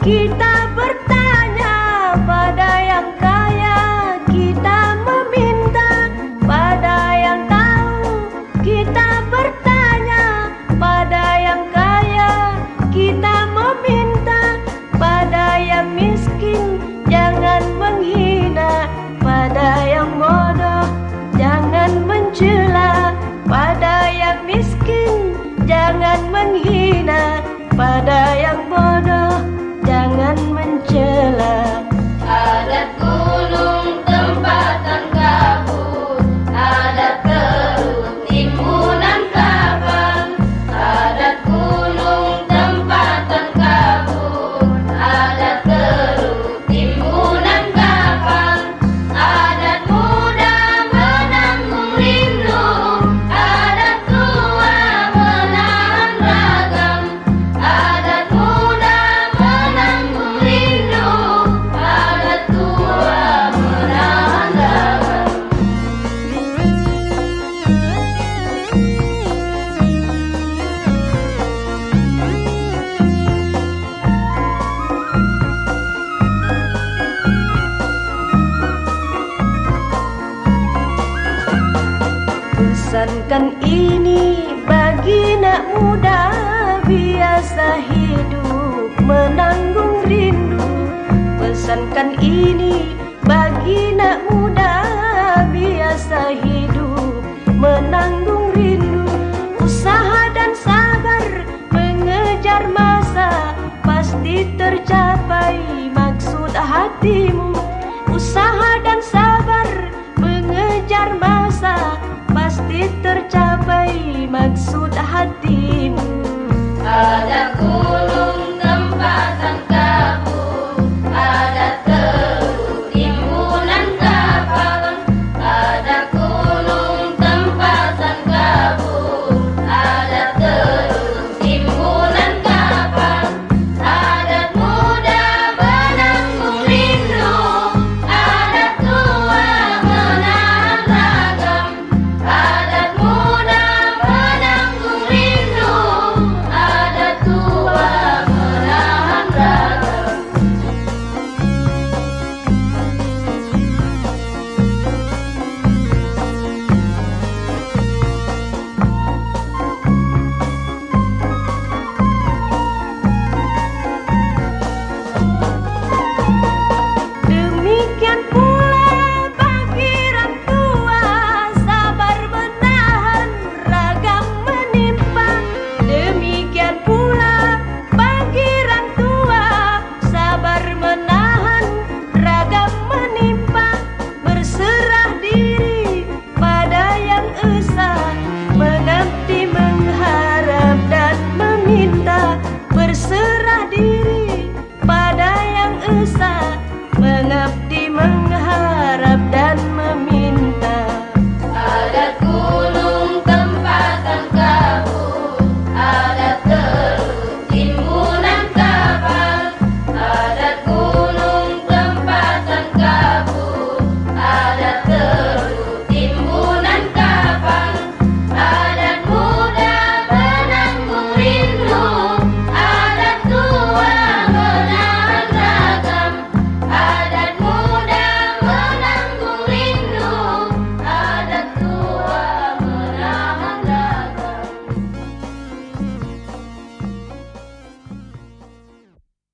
Kita bertanya pada yang kaya, kita meminta pada yang tahu. Kita bertanya pada yang kaya, kita meminta pada yang miskin. Jangan menghina pada yang bodoh, jangan mencela pada yang miskin. Jangan menghina pada yang bodoh, jangan mencela. Adat gunung tempatan kabut, adat kerut timbunan kapal. Adat gunung tempatan kabut, adat kerut timbunan kapal. Adat muda menanggung rindu, adat tua menahan ragam. Adat muda menanggung rindu, adat tua menahan ragam. Pesankan ini bagi nak muda, biasa hidup menanggung rindu. Pesankan ini bagi nak muda, biasa hidup menanggung rindu. Usaha dan sabar mengejar masa, pasti tercapai maksud hatimu. Usaha dan sabar mengejar masa, pasti tercapai maksud hatimu. Adat gunung